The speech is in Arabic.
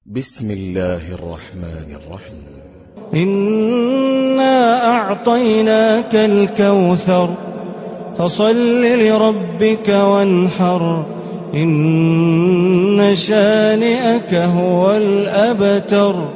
بسم الله الرحمن الرحيم. إنا أعطيناك الكوثر فصل لربك وانحر إن شانئك هو الأبتر.